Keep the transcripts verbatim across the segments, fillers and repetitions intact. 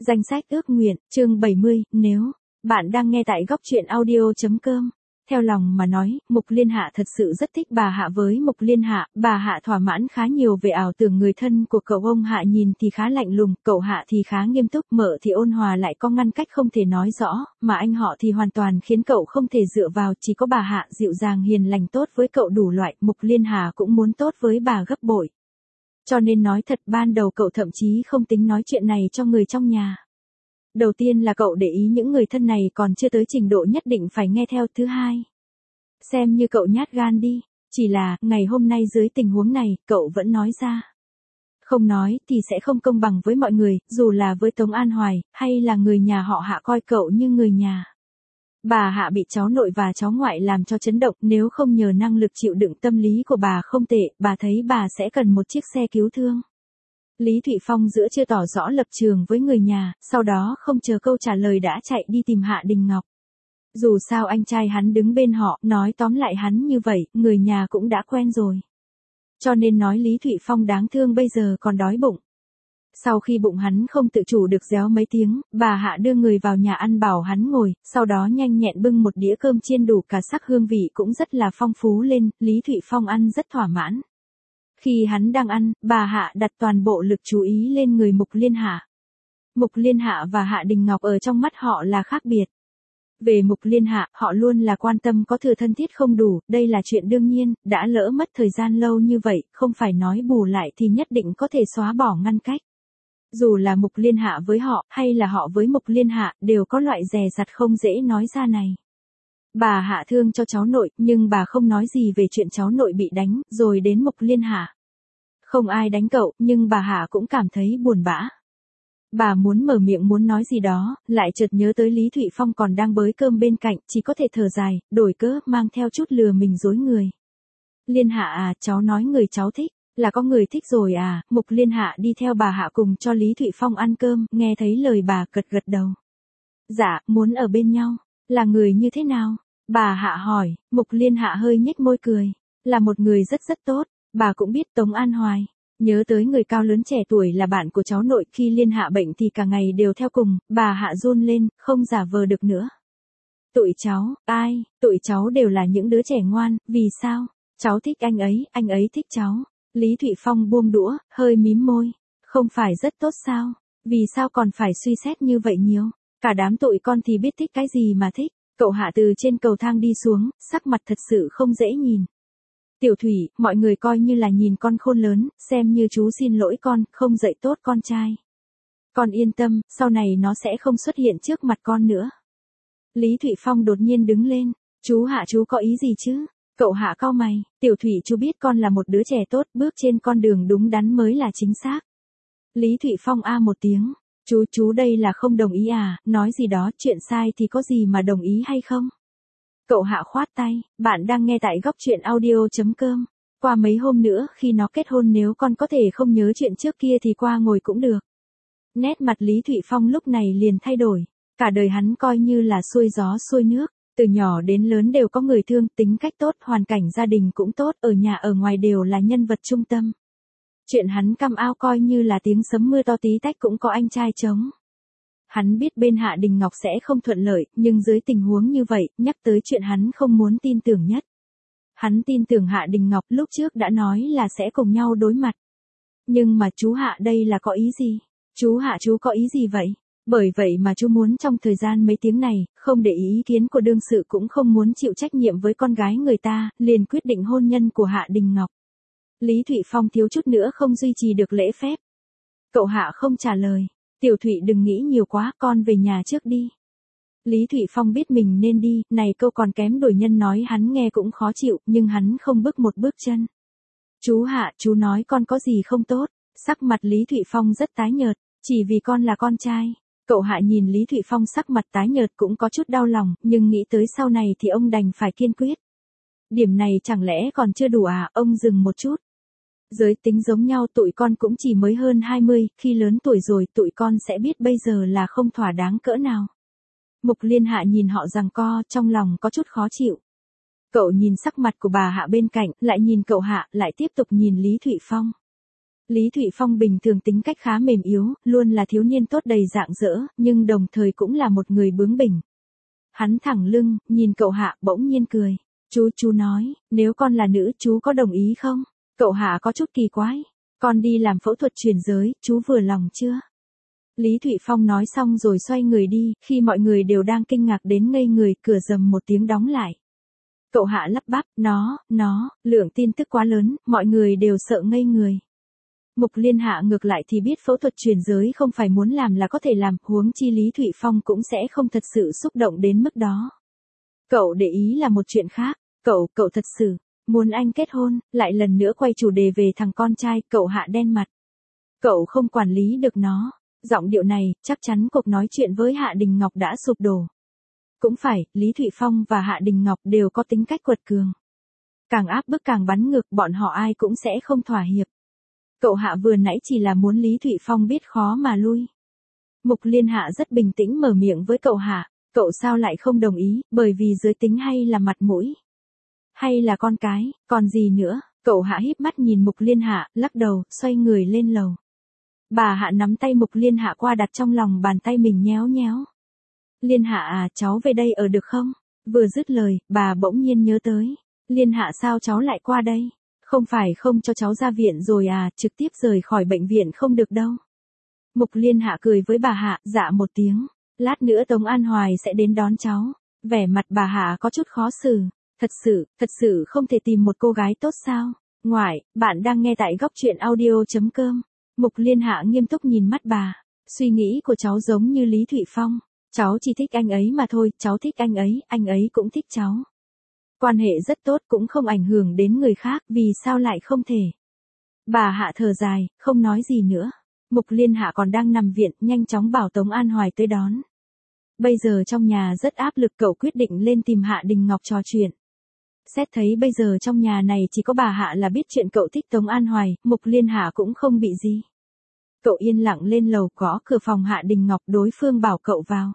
Danh sách ước nguyện, chương bảy mươi, nếu bạn đang nghe tại góc truyện audio chấm com. Theo lòng mà nói, Mục Liên Hạ thật sự rất thích bà Hạ. Với Mục Liên Hạ, bà Hạ thỏa mãn khá nhiều về ảo tưởng người thân của cậu. Ông Hạ nhìn thì khá lạnh lùng, cậu Hạ thì khá nghiêm túc, mợ thì ôn hòa lại có ngăn cách không thể nói rõ, mà anh họ thì hoàn toàn khiến cậu không thể dựa vào. Chỉ có bà Hạ dịu dàng hiền lành tốt với cậu đủ loại. Mục Liên Hạ cũng muốn tốt với bà gấp bội. Cho nên nói thật, ban đầu cậu thậm chí không tính nói chuyện này cho người trong nhà. Đầu tiên là cậu để ý những người thân này còn chưa tới trình độ nhất định phải nghe theo. Thứ hai, xem như cậu nhát gan đi. Chỉ là, ngày hôm nay dưới tình huống này, cậu vẫn nói ra. Không nói thì sẽ không công bằng với mọi người, dù là với Tống An Hoài, hay là người nhà họ Hạ coi cậu như người nhà. Bà Hạ bị cháu nội và cháu ngoại làm cho chấn động, nếu không nhờ năng lực chịu đựng tâm lý của bà không tệ, bà thấy bà sẽ cần một chiếc xe cứu thương. Lý Thụy Phong giữa chưa tỏ rõ lập trường với người nhà, sau đó không chờ câu trả lời đã chạy đi tìm Hạ Đình Ngọc. Dù sao anh trai hắn đứng bên họ, nói tóm lại hắn như vậy, người nhà cũng đã quen rồi. Cho nên nói Lý Thụy Phong đáng thương bây giờ còn đói bụng. Sau khi bụng hắn không tự chủ được réo mấy tiếng, bà Hạ đưa người vào nhà ăn bảo hắn ngồi, sau đó nhanh nhẹn bưng một đĩa cơm chiên đủ cả sắc, hương vị cũng rất là phong phú lên. Lý Thụy Phong ăn rất thỏa mãn. Khi hắn đang ăn, bà Hạ đặt toàn bộ lực chú ý lên người Mục Liên Hạ. Mục Liên Hạ và Hạ Đình Ngọc ở trong mắt họ là khác biệt. Về Mục Liên Hạ, họ luôn là quan tâm có thừa thân thiết không đủ, đây là chuyện đương nhiên, đã lỡ mất thời gian lâu như vậy, không phải nói bù lại thì nhất định có thể xóa bỏ ngăn cách. Dù là Mục Liên Hạ với họ, hay là họ với Mục Liên Hạ, đều có loại dè dặt không dễ nói ra này. Bà Hạ thương cho cháu nội, nhưng bà không nói gì về chuyện cháu nội bị đánh, rồi đến Mục Liên Hạ. Không ai đánh cậu, nhưng bà Hạ cũng cảm thấy buồn bã. Bà muốn mở miệng muốn nói gì đó, lại chợt nhớ tới Lý Thụy Phong còn đang bới cơm bên cạnh, chỉ có thể thở dài, đổi cớ, mang theo chút lừa mình dối người. Liên Hạ à, cháu nói người cháu thích, là có người thích rồi à. Mục Liên Hạ đi theo bà Hạ cùng cho Lý Thụy Phong ăn cơm, nghe thấy lời bà gật gật đầu. Dạ, muốn ở bên nhau, là người như thế nào? Bà Hạ hỏi. Mục Liên Hạ hơi nhếch môi cười, là một người rất rất tốt. Bà cũng biết Tống An Hoài. Nhớ tới người cao lớn trẻ tuổi là bạn của cháu nội, khi Liên Hạ bệnh thì cả ngày đều theo cùng, bà Hạ run lên, không giả vờ được nữa. Tụi cháu, ai, tụi cháu đều là những đứa trẻ ngoan, vì sao? Cháu thích anh ấy, anh ấy thích cháu. Lý Thụy Phong buông đũa, hơi mím môi. Không phải rất tốt sao? Vì sao còn phải suy xét như vậy nhiều? Cả đám tụi con thì biết thích cái gì mà thích. Cậu Hạ từ trên cầu thang đi xuống, sắc mặt thật sự không dễ nhìn. Tiểu Thủy, mọi người coi như là nhìn con khôn lớn, xem như chú xin lỗi con, không dạy tốt con trai. Con yên tâm, sau này nó sẽ không xuất hiện trước mặt con nữa. Lý Thụy Phong đột nhiên đứng lên. Chú Hạ, chú có ý gì chứ? Cậu Hạ cau mày. Tiểu Thủy, chú biết con là một đứa trẻ tốt, bước trên con đường đúng đắn mới là chính xác. Lý Thụy Phong a một tiếng. Chú, chú đây là không đồng ý à, nói gì đó, chuyện sai thì có gì mà đồng ý hay không? Cậu Hạ khoát tay, bạn đang nghe tại góc truyện audio chấm com. Qua mấy hôm nữa, khi nó kết hôn, nếu con có thể không nhớ chuyện trước kia thì qua ngồi cũng được. Nét mặt Lý Thụy Phong lúc này liền thay đổi. Cả đời hắn coi như là xuôi gió xuôi nước. Từ nhỏ đến lớn đều có người thương, tính cách tốt, hoàn cảnh gia đình cũng tốt, ở nhà ở ngoài đều là nhân vật trung tâm. Chuyện hắn căm ao coi như là tiếng sấm mưa to tí tách cũng có anh trai chống. Hắn biết bên Hạ Đình Ngọc sẽ không thuận lợi, nhưng dưới tình huống như vậy, nhắc tới chuyện hắn không muốn tin tưởng nhất. Hắn tin tưởng Hạ Đình Ngọc lúc trước đã nói là sẽ cùng nhau đối mặt. Nhưng mà chú Hạ đây là có ý gì? Chú Hạ chú có ý gì vậy? Bởi vậy mà chú muốn trong thời gian mấy tiếng này, không để ý ý kiến của đương sự cũng không muốn chịu trách nhiệm với con gái người ta, liền quyết định hôn nhân của Hạ Đình Ngọc. Lý Thụy Phong thiếu chút nữa không duy trì được lễ phép. Cậu Hạ không trả lời. Tiểu Thụy đừng nghĩ nhiều quá, con về nhà trước đi. Lý Thụy Phong biết mình nên đi, này câu còn kém đổi nhân nói hắn nghe cũng khó chịu, nhưng hắn không bước một bước chân. Chú Hạ, chú nói con có gì không tốt? Sắc mặt Lý Thụy Phong rất tái nhợt, chỉ vì con là con trai. Cậu Hạ nhìn Lý Thụy Phong sắc mặt tái nhợt cũng có chút đau lòng, nhưng nghĩ tới sau này thì ông đành phải kiên quyết. Điểm này chẳng lẽ còn chưa đủ à, ông dừng một chút. Giới tính giống nhau, tụi con cũng chỉ mới hơn hai mươi, khi lớn tuổi rồi tụi con sẽ biết bây giờ là không thỏa đáng cỡ nào. Mục Liên Hạ nhìn họ giằng co, trong lòng có chút khó chịu. Cậu nhìn sắc mặt của bà Hạ bên cạnh, lại nhìn cậu Hạ, lại tiếp tục nhìn Lý Thụy Phong. Lý Thụy Phong bình thường tính cách khá mềm yếu, luôn là thiếu niên tốt đầy rạng rỡ, nhưng đồng thời cũng là một người bướng bỉnh. Hắn thẳng lưng, nhìn cậu Hạ bỗng nhiên cười. Chú, chú nói, nếu con là nữ chú có đồng ý không? Cậu Hạ có chút kỳ quái. Con đi làm phẫu thuật chuyển giới, chú vừa lòng chưa? Lý Thụy Phong nói xong rồi xoay người đi, khi mọi người đều đang kinh ngạc đến ngây người, cửa rầm một tiếng đóng lại. Cậu Hạ lắp bắp, nó, nó, lượng tin tức quá lớn, mọi người đều sợ ngây người. Mục Liên Hạ ngược lại thì biết phẫu thuật chuyển giới không phải muốn làm là có thể làm, huống chi Lý Thụy Phong cũng sẽ không thật sự xúc động đến mức đó. Cậu để ý là một chuyện khác, cậu, cậu thật sự, muốn anh kết hôn, lại lần nữa quay chủ đề về thằng con trai, cậu Hạ đen mặt. Cậu không quản lý được nó, giọng điệu này, chắc chắn cuộc nói chuyện với Hạ Đình Ngọc đã sụp đổ. Cũng phải, Lý Thụy Phong và Hạ Đình Ngọc đều có tính cách quật cường. Càng áp bức càng bắn ngược, bọn họ ai cũng sẽ không thỏa hiệp. Cậu Hạ vừa nãy chỉ là muốn Lý Thụy Phong biết khó mà lui. Mục Liên Hạ rất bình tĩnh mở miệng với cậu Hạ, cậu sao lại không đồng ý, bởi vì giới tính hay là mặt mũi? Hay là con cái, còn gì nữa? Cậu Hạ híp mắt nhìn Mục Liên Hạ, lắc đầu, xoay người lên lầu. Bà Hạ nắm tay Mục Liên Hạ qua đặt trong lòng bàn tay mình nhéo nhéo. Liên Hạ à, cháu về đây ở được không? Vừa dứt lời, bà bỗng nhiên nhớ tới. Liên Hạ sao cháu lại qua đây? Không phải không cho cháu ra viện rồi à, trực tiếp rời khỏi bệnh viện không được đâu. Mục Liên Hạ cười với bà Hạ, dạ một tiếng. Lát nữa Tống An Hoài sẽ đến đón cháu. Vẻ mặt bà Hạ có chút khó xử. Thật sự, thật sự không thể tìm một cô gái tốt sao? Ngoại, bạn đang nghe tại góc truyện audio chấm com. Mục Liên Hạ nghiêm túc nhìn mắt bà. Suy nghĩ của cháu giống như Lý Thụy Phong. Cháu chỉ thích anh ấy mà thôi, cháu thích anh ấy, anh ấy cũng thích cháu. Quan hệ rất tốt cũng không ảnh hưởng đến người khác, vì sao lại không thể? Bà Hạ thở dài, không nói gì nữa. Mục Liên Hạ còn đang nằm viện, nhanh chóng bảo Tống An Hoài tới đón. Bây giờ trong nhà rất áp lực, cậu quyết định lên tìm Hạ Đình Ngọc trò chuyện. Xét thấy bây giờ trong nhà này chỉ có bà Hạ là biết chuyện cậu thích Tống An Hoài, Mục Liên Hạ cũng không bị gì. Cậu yên lặng lên lầu gõ cửa phòng Hạ Đình Ngọc, đối phương bảo cậu vào.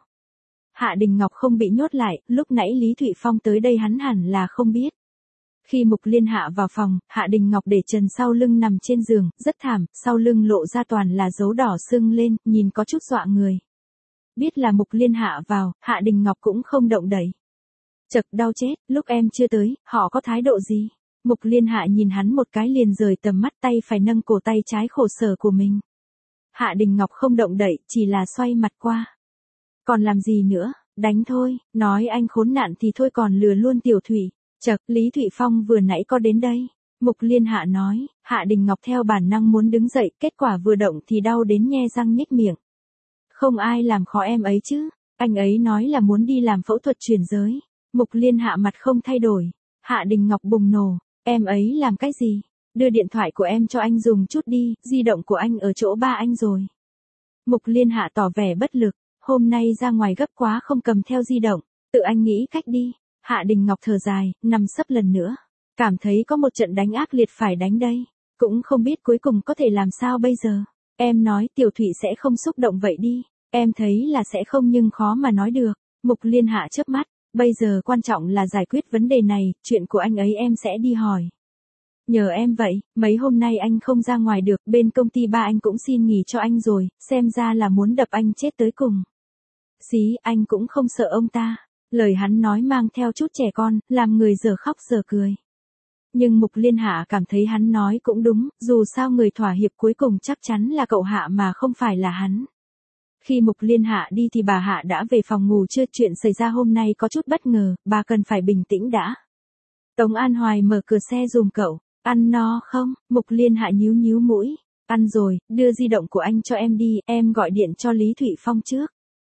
Hạ Đình Ngọc không bị nhốt lại, lúc nãy Lý Thụy Phong tới đây hắn hẳn là không biết. Khi Mục Liên Hạ vào phòng, Hạ Đình Ngọc để trần sau lưng nằm trên giường, rất thảm, sau lưng lộ ra toàn là dấu đỏ sưng lên, nhìn có chút dọa người. Biết là Mục Liên Hạ vào, Hạ Đình Ngọc cũng không động đậy. Chật, đau chết, lúc em chưa tới, họ có thái độ gì? Mục Liên Hạ nhìn hắn một cái liền rời tầm mắt, tay phải nâng cổ tay trái khổ sở của mình. Hạ Đình Ngọc không động đậy, chỉ là xoay mặt qua. Còn làm gì nữa, đánh thôi, nói anh khốn nạn thì thôi còn lừa luôn Tiểu Thủy. Chật, Lý Thụy Phong vừa nãy có đến đây. Mục Liên Hạ nói, Hạ Đình Ngọc theo bản năng muốn đứng dậy, kết quả vừa động thì đau đến nhe răng nhếch miệng. Không ai làm khó em ấy chứ, anh ấy nói là muốn đi làm phẫu thuật chuyển giới. Mục Liên Hạ mặt không thay đổi. Hạ Đình Ngọc bùng nổ, em ấy làm cái gì? Đưa điện thoại của em cho anh dùng chút đi, di động của anh ở chỗ ba anh rồi. Mục Liên Hạ tỏ vẻ bất lực, hôm nay ra ngoài gấp quá không cầm theo di động, tự anh nghĩ cách đi. Hạ Đình Ngọc thở dài, nằm sấp lần nữa. Cảm thấy có một trận đánh ác liệt phải đánh đây. Cũng không biết cuối cùng có thể làm sao bây giờ. Em nói Tiểu Thụy sẽ không xúc động vậy đi. Em thấy là sẽ không nhưng khó mà nói được. Mục Liên Hạ chớp mắt. Bây giờ quan trọng là giải quyết vấn đề này, chuyện của anh ấy em sẽ đi hỏi. Nhờ em vậy, mấy hôm nay anh không ra ngoài được, bên công ty ba anh cũng xin nghỉ cho anh rồi, xem ra là muốn đập anh chết tới cùng. Xí, anh cũng không sợ ông ta. Lời hắn nói mang theo chút trẻ con, làm người giờ khóc giờ cười. Nhưng Mục Liên Hạ cảm thấy hắn nói cũng đúng, dù sao người thỏa hiệp cuối cùng chắc chắn là cậu Hạ mà không phải là hắn. Khi Mục Liên Hạ đi thì bà Hạ đã về phòng ngủ chưa, chuyện xảy ra hôm nay có chút bất ngờ, bà cần phải bình tĩnh đã. Tống An Hoài mở cửa xe dùm cậu, ăn no không? Mục Liên Hạ nhíu nhíu mũi, ăn rồi, đưa di động của anh cho em đi, em gọi điện cho Lý Thụy Phong trước.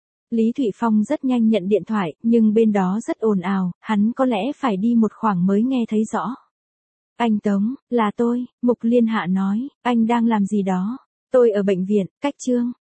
Lý Thụy Phong rất nhanh nhận điện thoại, nhưng bên đó rất ồn ào, hắn có lẽ phải đi một khoảng mới nghe thấy rõ. Anh Tống, là tôi, Mục Liên Hạ nói, anh đang làm gì đó? Tôi ở bệnh viện, cách Trương.